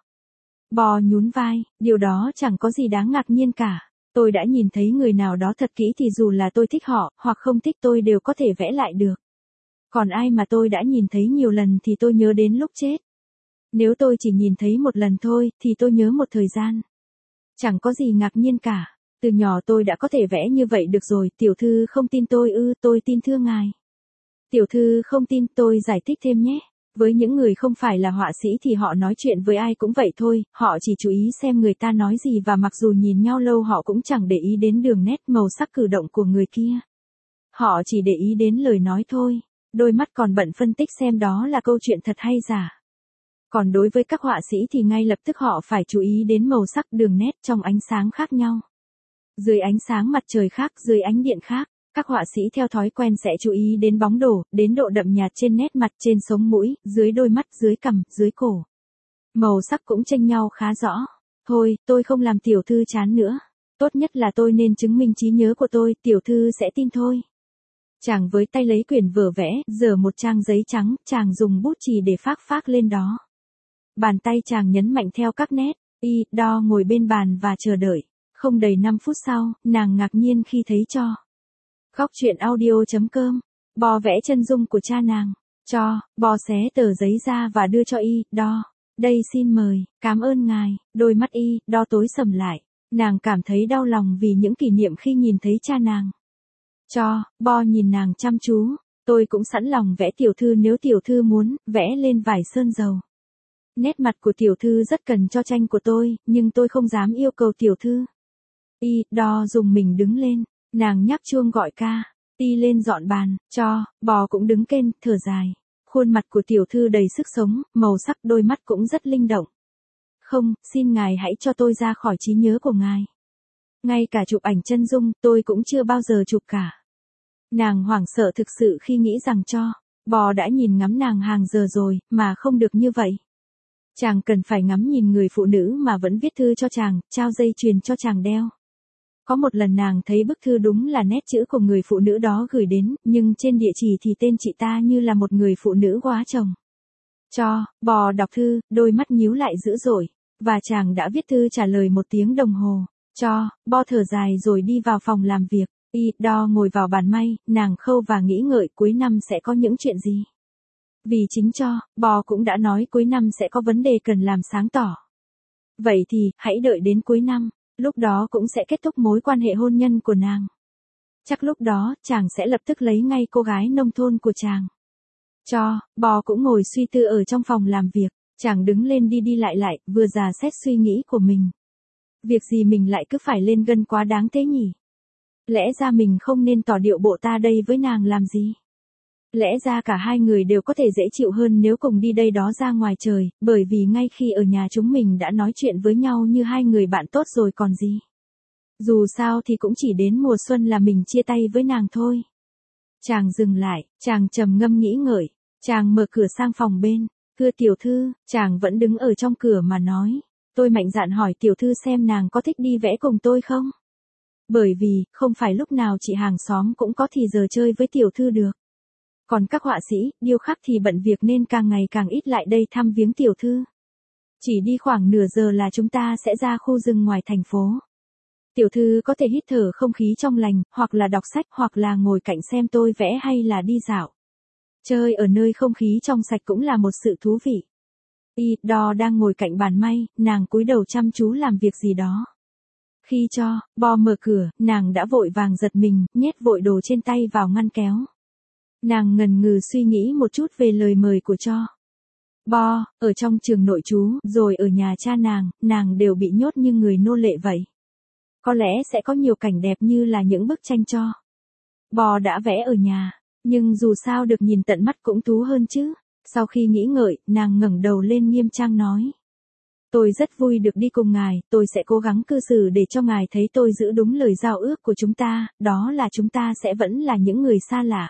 Bò nhún vai, điều đó chẳng có gì đáng ngạc nhiên cả. Tôi đã nhìn thấy người nào đó thật kỹ thì dù là tôi thích họ, hoặc không thích tôi đều có thể vẽ lại được. Còn ai mà tôi đã nhìn thấy nhiều lần thì tôi nhớ đến lúc chết. Nếu tôi chỉ nhìn thấy một lần thôi, thì tôi nhớ một thời gian. Chẳng có gì ngạc nhiên cả. Từ nhỏ tôi đã có thể vẽ như vậy được rồi, tiểu thư không tin tôi ư? Tôi tin thưa ngài. Tiểu thư không tin, tôi giải thích thêm nhé. Với những người không phải là họa sĩ thì họ nói chuyện với ai cũng vậy thôi, họ chỉ chú ý xem người ta nói gì và mặc dù nhìn nhau lâu họ cũng chẳng để ý đến đường nét màu sắc cử động của người kia. Họ chỉ để ý đến lời nói thôi, đôi mắt còn bận phân tích xem đó là câu chuyện thật hay giả. Còn đối với các họa sĩ thì ngay lập tức họ phải chú ý đến màu sắc đường nét trong ánh sáng khác nhau. Dưới ánh sáng mặt trời khác, dưới ánh điện khác. Các họa sĩ theo thói quen sẽ chú ý đến bóng đổ, đến độ đậm nhạt trên nét mặt, trên sống mũi, dưới đôi mắt, dưới cằm, dưới cổ. Màu sắc cũng chênh nhau khá rõ. Thôi, tôi không làm tiểu thư chán nữa. Tốt nhất là tôi nên chứng minh trí nhớ của tôi, tiểu thư sẽ tin thôi. Chàng với tay lấy quyển vở vẽ, giở một trang giấy trắng, chàng dùng bút chì để phác lên đó. Bàn tay chàng nhấn mạnh theo các nét. Đo ngồi bên bàn và chờ đợi. Không đầy 5 phút sau, nàng ngạc nhiên khi thấy Góc truyện audio.com. Bò vẽ chân dung của cha nàng. Bò xé tờ giấy ra và đưa cho Đo. Đây xin mời, cảm ơn ngài. Đôi mắt Đo tối sầm lại. Nàng cảm thấy đau lòng vì những kỷ niệm khi nhìn thấy cha nàng. Bò nhìn nàng chăm chú. Tôi cũng sẵn lòng vẽ tiểu thư nếu tiểu thư muốn, vẽ lên vải sơn dầu. Nét mặt của tiểu thư rất cần cho tranh của tôi, nhưng tôi không dám yêu cầu tiểu thư. Đo dùng mình đứng lên. Nàng nhắc chuông gọi ca. Lên dọn bàn. Bò cũng đứng kên, thở dài. Khuôn mặt của tiểu thư đầy sức sống, màu sắc đôi mắt cũng rất linh động. Không, xin ngài hãy cho tôi ra khỏi trí nhớ của ngài. Ngay cả chụp ảnh chân dung, tôi cũng chưa bao giờ chụp cả. Nàng hoảng sợ thực sự khi nghĩ rằng bò đã nhìn ngắm nàng hàng giờ rồi, mà không được như vậy. Chàng cần phải ngắm nhìn người phụ nữ mà vẫn viết thư cho chàng, trao dây chuyền cho chàng đeo. Có một lần nàng thấy bức thư đúng là nét chữ của người phụ nữ đó gửi đến, nhưng trên địa chỉ thì tên chị ta như là một người phụ nữ quá chồng. Bò đọc thư, đôi mắt nhíu lại dữ dội, và chàng đã viết thư trả lời 1 tiếng đồng hồ. Bò thở dài rồi đi vào phòng làm việc. Đo ngồi vào bàn may, nàng khâu và nghĩ ngợi cuối năm sẽ có những chuyện gì. Vì chính bò cũng đã nói cuối năm sẽ có vấn đề cần làm sáng tỏ. Vậy thì, hãy đợi đến cuối năm, lúc đó cũng sẽ kết thúc mối quan hệ hôn nhân của nàng. Chắc lúc đó, chàng sẽ lập tức lấy ngay cô gái nông thôn của chàng. Bò cũng ngồi suy tư ở trong phòng làm việc, chàng đứng lên đi lại, vừa dò xét suy nghĩ của mình. Việc gì mình lại cứ phải lên gân quá đáng thế nhỉ? Lẽ ra mình không nên tỏ điệu bộ ta đây với nàng làm gì? Lẽ ra cả hai người đều có thể dễ chịu hơn nếu cùng đi đây đó ra ngoài trời, bởi vì ngay khi ở nhà chúng mình đã nói chuyện với nhau như hai người bạn tốt rồi còn gì. Dù sao thì cũng chỉ đến mùa xuân là mình chia tay với nàng thôi. Chàng dừng lại, chàng trầm ngâm nghĩ ngợi, chàng mở cửa sang phòng bên. Thưa tiểu thư, chàng vẫn đứng ở trong cửa mà nói. Tôi mạnh dạn hỏi tiểu thư xem nàng có thích đi vẽ cùng tôi không? Bởi vì, không phải lúc nào chị hàng xóm cũng có thì giờ chơi với tiểu thư được. Còn các họa sĩ, điêu khắc thì bận việc nên càng ngày càng ít lại đây thăm viếng tiểu thư. Chỉ đi khoảng nửa giờ là chúng ta sẽ ra khu rừng ngoài thành phố. Tiểu thư có thể hít thở không khí trong lành, hoặc là đọc sách, hoặc là ngồi cạnh xem tôi vẽ hay là đi dạo. Chơi ở nơi không khí trong sạch cũng là một sự thú vị. Đo đang ngồi cạnh bàn may, nàng cúi đầu chăm chú làm việc gì đó. Khi bò mở cửa, nàng đã vội vàng giật mình, nhét vội đồ trên tay vào ngăn kéo. Nàng ngần ngừ suy nghĩ một chút về lời mời của bò, ở trong trường nội trú, rồi ở nhà cha nàng đều bị nhốt như người nô lệ vậy. Có lẽ sẽ có nhiều cảnh đẹp như là những bức tranh bò đã vẽ ở nhà, nhưng dù sao được nhìn tận mắt cũng thú hơn chứ. Sau khi nghĩ ngợi, nàng ngẩng đầu lên nghiêm trang nói. Tôi rất vui được đi cùng ngài, tôi sẽ cố gắng cư xử để cho ngài thấy tôi giữ đúng lời giao ước của chúng ta, đó là chúng ta sẽ vẫn là những người xa lạ.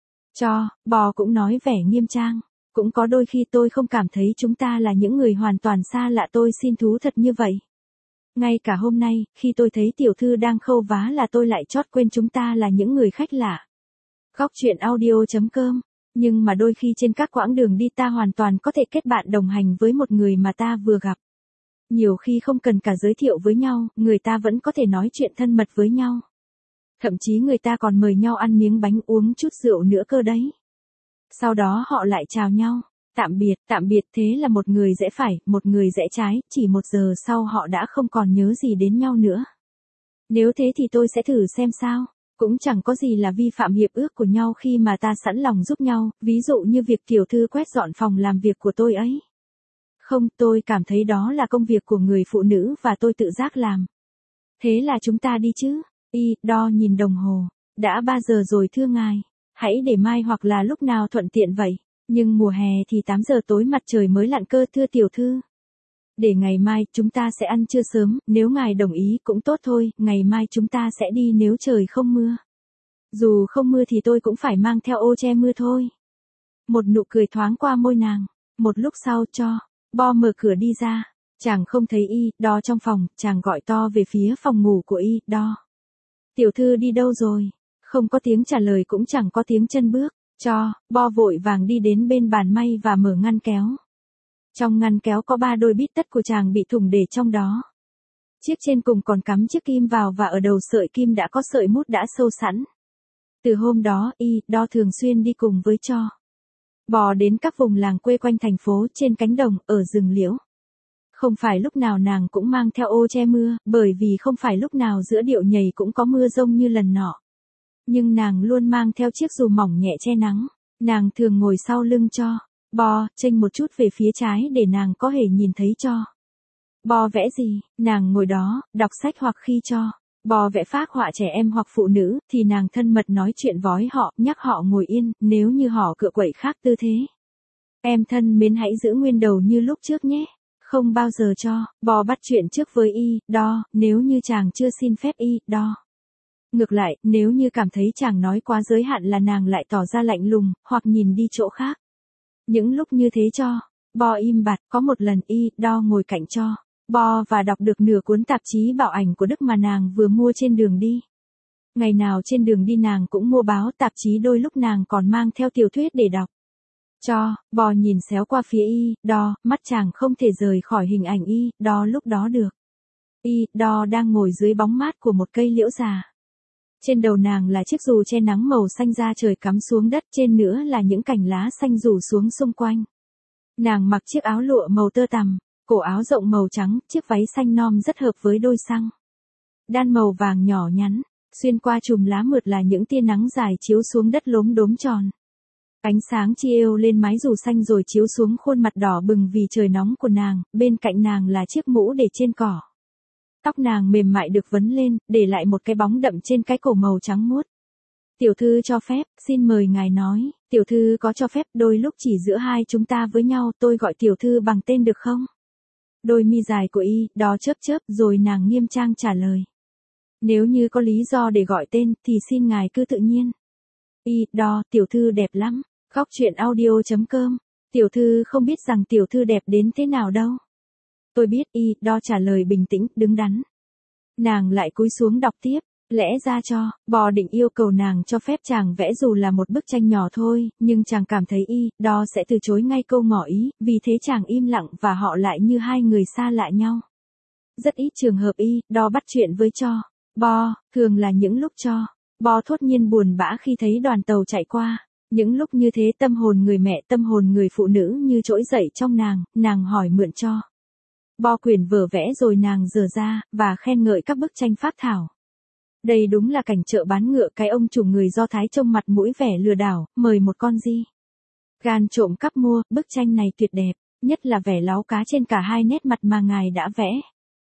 Bò cũng nói vẻ nghiêm trang. Cũng có đôi khi tôi không cảm thấy chúng ta là những người hoàn toàn xa lạ, tôi xin thú thật như vậy. Ngay cả hôm nay, khi tôi thấy tiểu thư đang khâu vá là tôi lại chót quên chúng ta là những người khách lạ. Góc truyện audio.com. Nhưng mà đôi khi trên các quãng đường đi ta hoàn toàn có thể kết bạn đồng hành với một người mà ta vừa gặp. Nhiều khi không cần cả giới thiệu với nhau, người ta vẫn có thể nói chuyện thân mật với nhau. Thậm chí người ta còn mời nhau ăn miếng bánh uống chút rượu nữa cơ đấy. Sau đó họ lại chào nhau. Tạm biệt thế là một người rẽ phải, một người rẽ trái, chỉ 1 giờ sau họ đã không còn nhớ gì đến nhau nữa. Nếu thế thì tôi sẽ thử xem sao. Cũng chẳng có gì là vi phạm hiệp ước của nhau khi mà ta sẵn lòng giúp nhau, ví dụ như việc tiểu thư quét dọn phòng làm việc của tôi ấy. Không, tôi cảm thấy đó là công việc của người phụ nữ và tôi tự giác làm. Thế là chúng ta đi chứ? Đo nhìn đồng hồ. Đã 3 giờ rồi thưa ngài. Hãy để mai hoặc là lúc nào thuận tiện vậy. Nhưng mùa hè thì 8 giờ tối mặt trời mới lặn cơ thưa tiểu thư. Để ngày mai chúng ta sẽ ăn trưa sớm, nếu ngài đồng ý cũng tốt thôi, ngày mai chúng ta sẽ đi nếu trời không mưa. Dù không mưa thì tôi cũng phải mang theo ô che mưa thôi. Một nụ cười thoáng qua môi nàng. Một lúc sau bò mở cửa đi ra. Chàng không thấy Đo trong phòng, chàng gọi to về phía phòng ngủ của Đo. Tiểu thư đi đâu rồi? Không có tiếng trả lời cũng chẳng có tiếng chân bước. Bò vội vàng đi đến bên bàn may và mở ngăn kéo. Trong ngăn kéo có 3 đôi bít tất của chàng bị thủng để trong đó. Chiếc trên cùng còn cắm chiếc kim vào và ở đầu sợi kim đã có sợi mút đã sâu sẵn. Từ hôm đó, Đo thường xuyên đi cùng với bò đến các vùng làng quê quanh thành phố, trên cánh đồng, ở rừng liễu. Không phải lúc nào nàng cũng mang theo ô che mưa, bởi vì không phải lúc nào giữa điệu nhảy cũng có mưa rông như lần nọ. Nhưng nàng luôn mang theo chiếc dù mỏng nhẹ che nắng. Nàng thường ngồi sau lưng bò, chênh một chút về phía trái để nàng có thể nhìn thấy bò vẽ gì. Nàng ngồi đó, đọc sách, hoặc khi bò vẽ phác họa trẻ em hoặc phụ nữ, thì nàng thân mật nói chuyện vói họ, nhắc họ ngồi yên, nếu như họ cựa quậy khác tư thế. Em thân mến, hãy giữ nguyên đầu như lúc trước nhé. Không bao giờ cho, bò bắt chuyện trước với y, đo, nếu như chàng chưa xin phép y, đo. Ngược lại, nếu như cảm thấy chàng nói quá giới hạn là nàng lại tỏ ra lạnh lùng, hoặc nhìn đi chỗ khác. Những lúc như thế cho, bò im bặt, có một lần y, đo ngồi cạnh cho, bò và đọc được nửa cuốn tạp chí bạo ảnh của Đức mà nàng vừa mua trên đường đi. Ngày nào trên đường đi nàng cũng mua báo tạp chí, đôi lúc nàng còn mang theo tiểu thuyết để đọc. Cho, bò nhìn xéo qua phía y, đo, mắt chàng không thể rời khỏi hình ảnh y, đo lúc đó được. Y, đo đang ngồi dưới bóng mát của một cây liễu già. Trên đầu nàng là chiếc dù che nắng màu xanh da trời cắm xuống đất, trên nữa là những cành lá xanh rủ xuống xung quanh. Nàng mặc chiếc áo lụa màu tơ tằm, cổ áo rộng màu trắng, chiếc váy xanh non rất hợp với đôi xăng đan màu vàng nhỏ nhắn, xuyên qua chùm lá mượt là những tia nắng dài chiếu xuống đất lốm đốm tròn. Ánh sáng chiếu lên mái dù xanh rồi chiếu xuống khuôn mặt đỏ bừng vì trời nóng của nàng, bên cạnh nàng là chiếc mũ để trên cỏ. Tóc nàng mềm mại được vấn lên, để lại một cái bóng đậm trên cái cổ màu trắng muốt. Tiểu thư cho phép, xin mời ngài nói, tiểu thư có cho phép đôi lúc chỉ giữa hai chúng ta với nhau, tôi gọi tiểu thư bằng tên được không? Đôi mi dài của y, đo chớp chớp, rồi nàng nghiêm trang trả lời. Nếu như có lý do để gọi tên, thì xin ngài cứ tự nhiên. Y, đo, tiểu thư đẹp lắm. Góc truyện audio.com. Tiểu thư không biết rằng tiểu thư đẹp đến thế nào đâu. Tôi biết, y, đo trả lời bình tĩnh, đứng đắn. Nàng lại cúi xuống đọc tiếp. Lẽ ra cho, bò định yêu cầu nàng cho phép chàng vẽ dù là một bức tranh nhỏ thôi, nhưng chàng cảm thấy y, đo sẽ từ chối ngay câu ngỏ ý, vì thế chàng im lặng và họ lại như hai người xa lạ nhau. Rất ít trường hợp y, đo bắt chuyện với cho, bò, thường là những lúc cho, bò thốt nhiên buồn bã khi thấy đoàn tàu chạy qua. Những lúc như thế tâm hồn người mẹ, tâm hồn người phụ nữ như trỗi dậy trong nàng hỏi mượn cho. Bò quyển vở vẽ rồi nàng dở ra, và khen ngợi các bức tranh phác thảo. Đây đúng là cảnh chợ bán ngựa, cái ông chủ người Do Thái trông mặt mũi vẻ lừa đảo, mời một con di gan trộm cắp mua, bức tranh này tuyệt đẹp, nhất là vẻ láu cá trên cả hai nét mặt mà ngài đã vẽ.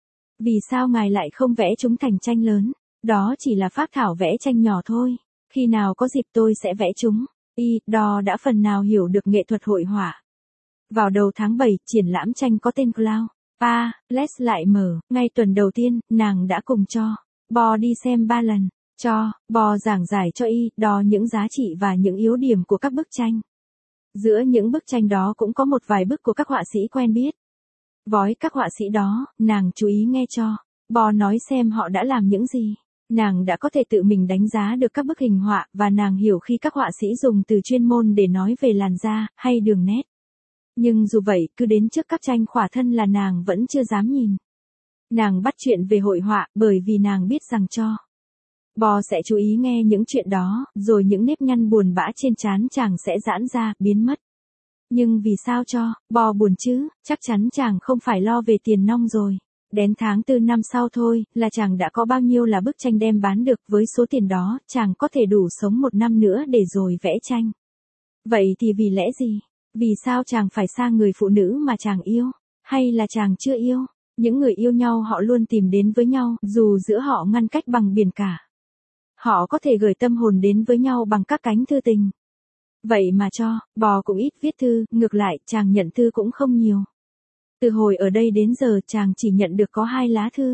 Vì sao ngài lại không vẽ chúng thành tranh lớn? Đó chỉ là phác thảo vẽ tranh nhỏ thôi, khi nào có dịp tôi sẽ vẽ chúng. Y, đo đã phần nào hiểu được nghệ thuật hội họa. Vào đầu tháng 7, triển lãm tranh có tên Cloud Palace lại mở, ngay tuần đầu tiên, nàng đã cùng cho bò đi xem 3 lần, cho bò giảng giải cho y, đo những giá trị và những yếu điểm của các bức tranh. Giữa những bức tranh đó cũng có một vài bức của các họa sĩ quen biết. Vói các họa sĩ đó, nàng chú ý nghe cho bò nói xem họ đã làm những gì. Nàng đã có thể tự mình đánh giá được các bức hình họa, và nàng hiểu khi các họa sĩ dùng từ chuyên môn để nói về làn da, hay đường nét. Nhưng dù vậy, cứ đến trước các tranh khỏa thân là nàng vẫn chưa dám nhìn. Nàng bắt chuyện về hội họa, bởi vì nàng biết rằng cho bò sẽ chú ý nghe những chuyện đó, rồi những nếp nhăn buồn bã trên trán chàng sẽ giãn ra, biến mất. Nhưng vì sao cho bò buồn chứ, chắc chắn chàng không phải lo về tiền nong rồi. Đến tháng 4 năm sau thôi, là chàng đã có bao nhiêu là bức tranh đem bán được, với số tiền đó, chàng có thể đủ sống 1 năm nữa để rồi vẽ tranh. Vậy thì vì lẽ gì? Vì sao chàng phải xa người phụ nữ mà chàng yêu? Hay là chàng chưa yêu? Những người yêu nhau họ luôn tìm đến với nhau, dù giữa họ ngăn cách bằng biển cả. Họ có thể gửi tâm hồn đến với nhau bằng các cánh thư tình. Vậy mà cho bò cũng ít viết thư, ngược lại, chàng nhận thư cũng không nhiều. Từ hồi ở đây đến giờ chàng chỉ nhận được có 2 lá thư.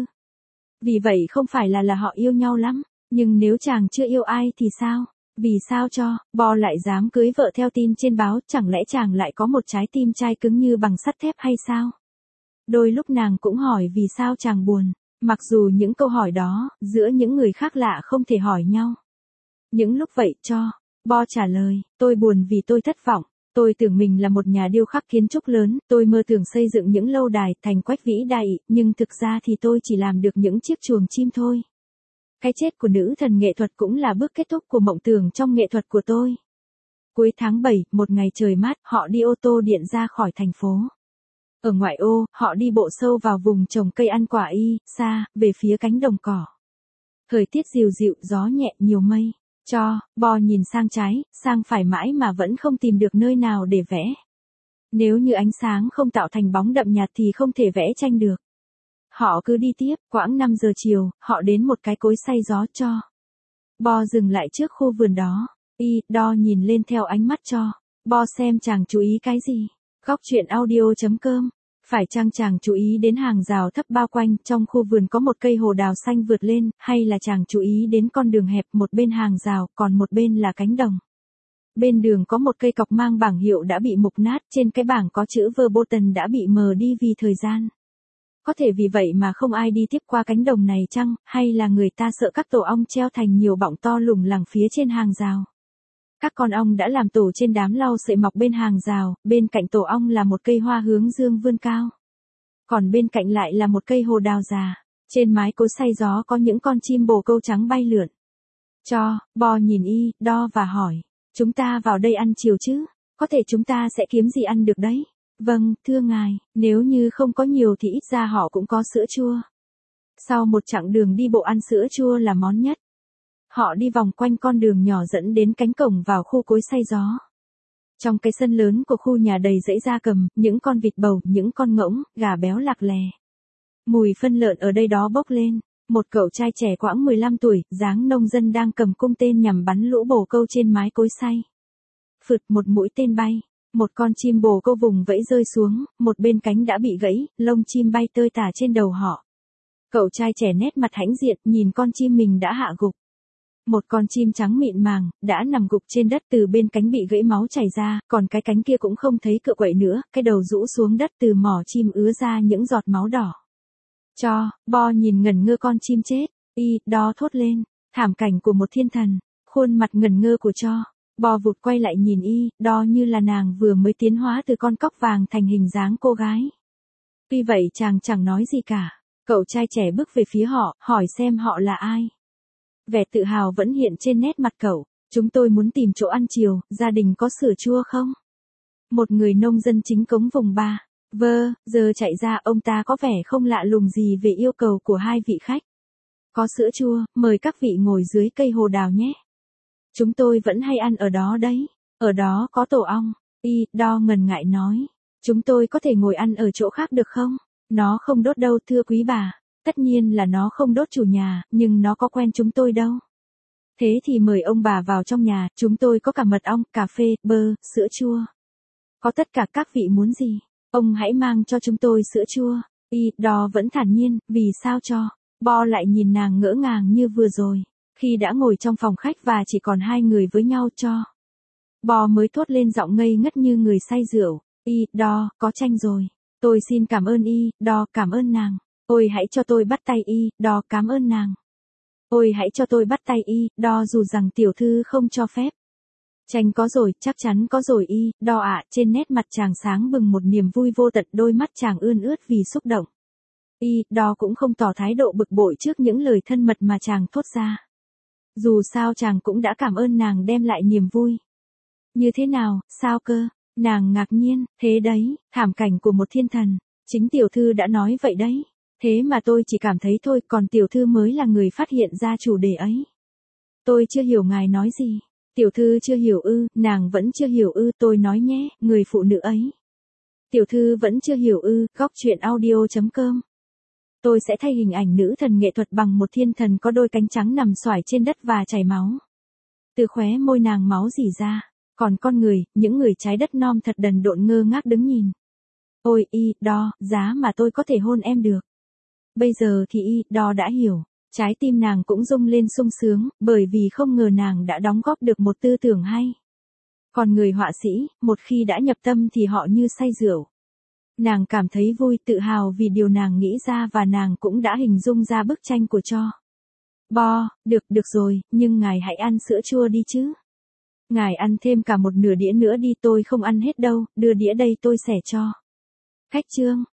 Vì vậy không phải là họ yêu nhau lắm, nhưng nếu chàng chưa yêu ai thì sao? Vì sao cho bò lại dám cưới vợ theo tin trên báo, chẳng lẽ chàng lại có một trái tim chai cứng như bằng sắt thép hay sao? Đôi lúc nàng cũng hỏi vì sao chàng buồn, mặc dù những câu hỏi đó, giữa những người khác lạ không thể hỏi nhau. Những lúc vậy cho bò trả lời, tôi buồn vì tôi thất vọng. Tôi tưởng mình là một nhà điêu khắc kiến trúc lớn, tôi mơ tưởng xây dựng những lâu đài, thành quách vĩ đại, nhưng thực ra thì tôi chỉ làm được những chiếc chuồng chim thôi. Cái chết của nữ thần nghệ thuật cũng là bước kết thúc của mộng tưởng trong nghệ thuật của tôi. Cuối tháng 7, một ngày trời mát, họ đi ô tô điện ra khỏi thành phố. Ở ngoại ô, họ đi bộ sâu vào vùng trồng cây ăn quả y, xa, về phía cánh đồng cỏ. Thời tiết dịu dịu, gió nhẹ, nhiều mây. Cho bò nhìn sang trái, sang phải mãi mà vẫn không tìm được nơi nào để vẽ. Nếu như ánh sáng không tạo thành bóng đậm nhạt thì không thể vẽ tranh được. Họ cứ đi tiếp, quãng 5 giờ chiều, họ đến một cái cối xay gió. Cho bò dừng lại trước khu vườn đó. Y, đo nhìn lên theo ánh mắt cho bò xem chàng chú ý cái gì. Góc truyện audio.com Phải chăng chàng chú ý đến hàng rào thấp bao quanh, trong khu vườn có một cây hồ đào xanh vượt lên, hay là chàng chú ý đến con đường hẹp, một bên hàng rào, còn một bên là cánh đồng. Bên đường có một cây cọc mang bảng hiệu đã bị mục nát, trên cái bảng có chữ Verboten đã bị mờ đi vì thời gian. Có thể vì vậy mà không ai đi tiếp qua cánh đồng này chăng, hay là người ta sợ các tổ ong treo thành nhiều bọng to lủng lẳng phía trên hàng rào. Các con ong đã làm tổ trên đám lau sậy mọc bên hàng rào, bên cạnh tổ ong là một cây hoa hướng dương vươn cao. Còn bên cạnh lại là một cây hồ đào già. Trên mái cối xay gió có những con chim bồ câu trắng bay lượn. Bo nhìn Y, Đo và hỏi. Chúng ta vào đây ăn chiều chứ? Có thể chúng ta sẽ kiếm gì ăn được đấy? Vâng, thưa ngài, nếu như không có nhiều thì ít ra họ cũng có sữa chua. Sau một chặng đường đi bộ ăn sữa chua là món nhất. Họ đi vòng quanh con đường nhỏ dẫn đến cánh cổng vào khu cối xay gió. Trong cái sân lớn của khu nhà đầy dãy gia cầm, những con vịt bầu, những con ngỗng, gà béo lạc lè. Mùi phân lợn ở đây đó bốc lên. Một cậu trai trẻ khoảng 15 tuổi, dáng nông dân đang cầm cung tên nhằm bắn lũ bồ câu trên mái cối xay. Phượt một mũi tên bay. Một con chim bồ câu vùng vẫy rơi xuống, một bên cánh đã bị gãy, lông chim bay tơi tả trên đầu họ. Cậu trai trẻ nét mặt hãnh diện, nhìn con chim mình đã hạ gục. Một con chim trắng mịn màng, đã nằm gục trên đất, từ bên cánh bị gãy máu chảy ra, còn cái cánh kia cũng không thấy cựa quậy nữa, cái đầu rũ xuống đất, từ mỏ chim ứa ra những giọt máu đỏ. Bo nhìn ngẩn ngơ con chim chết, Y, Đo thốt lên, thảm cảnh của một thiên thần, khuôn mặt ngẩn ngơ của Bo vụt quay lại nhìn Y, Đo như là nàng vừa mới tiến hóa từ con cóc vàng thành hình dáng cô gái. Tuy vậy chàng chẳng nói gì cả, cậu trai trẻ bước về phía họ, hỏi xem họ là ai. Vẻ tự hào vẫn hiện trên nét mặt cậu. Chúng tôi muốn tìm chỗ ăn chiều, gia đình có sữa chua không? Một người nông dân chính cống vùng 3. Giờ chạy ra, ông ta có vẻ không lạ lùng gì về yêu cầu của hai vị khách. Có sữa chua, mời các vị ngồi dưới cây hồ đào nhé. Chúng tôi vẫn hay ăn ở đó đấy. Ở đó có tổ ong. Y, Đo ngần ngại nói. Chúng tôi có thể ngồi ăn ở chỗ khác được không? Nó không đốt đâu thưa quý bà. Tất nhiên là nó không đốt chủ nhà, nhưng nó có quen chúng tôi đâu. Thế thì mời ông bà vào trong nhà, chúng tôi có cả mật ong, cà phê, bơ, sữa chua. Có tất cả các vị muốn gì? Ông hãy mang cho chúng tôi sữa chua. Y, Đo vẫn thản nhiên, vì sao cho? Bo lại nhìn nàng ngỡ ngàng như vừa rồi, khi đã ngồi trong phòng khách và chỉ còn hai người với nhau Bo mới thốt lên giọng ngây ngất như người say rượu. Y, Đo, có tranh rồi. Tôi xin cảm ơn Y, Đo, cảm ơn nàng. Ôi hãy cho tôi bắt tay Y, Đo, cảm ơn nàng. Ôi hãy cho tôi bắt tay Y, Đo, dù rằng tiểu thư không cho phép. Tranh có rồi, chắc chắn có rồi Y, Đo ạ. Trên nét mặt chàng sáng bừng một niềm vui vô tận, đôi mắt chàng ươn ướt vì xúc động. Y, Đo cũng không tỏ thái độ bực bội trước những lời thân mật mà chàng thốt ra. Dù sao chàng cũng đã cảm ơn nàng đem lại niềm vui. Như thế nào, sao cơ? Nàng ngạc nhiên, thế đấy, thảm cảnh của một thiên thần. Chính tiểu thư đã nói vậy đấy. Thế mà tôi chỉ cảm thấy thôi, còn tiểu thư mới là người phát hiện ra chủ đề ấy. Tôi chưa hiểu ngài nói gì. Tiểu thư chưa hiểu ư? Nàng vẫn chưa hiểu ư? Tôi nói nhé, người phụ nữ ấy. Tiểu thư vẫn chưa hiểu ư? Góc truyện audio.com. Tôi sẽ thay hình ảnh nữ thần nghệ thuật bằng một thiên thần có đôi cánh trắng nằm xoải trên đất và chảy máu. Từ khóe môi nàng máu rỉ ra. Còn con người, những người trái đất non thật đần độn ngơ ngác đứng nhìn. Ôi Y, Đo, giá mà tôi có thể hôn em được. Bây giờ thì Y, Đo đã hiểu. Trái tim nàng cũng rung lên sung sướng, bởi vì không ngờ nàng đã đóng góp được một tư tưởng hay. Còn người họa sĩ, một khi đã nhập tâm thì họ như say rượu. Nàng cảm thấy vui, tự hào vì điều nàng nghĩ ra và nàng cũng đã hình dung ra bức tranh của Bo. Được rồi, nhưng ngài hãy ăn sữa chua đi chứ. Ngài ăn thêm cả một nửa đĩa nữa đi, tôi không ăn hết đâu, đưa đĩa đây tôi xẻ cho. Khách trương,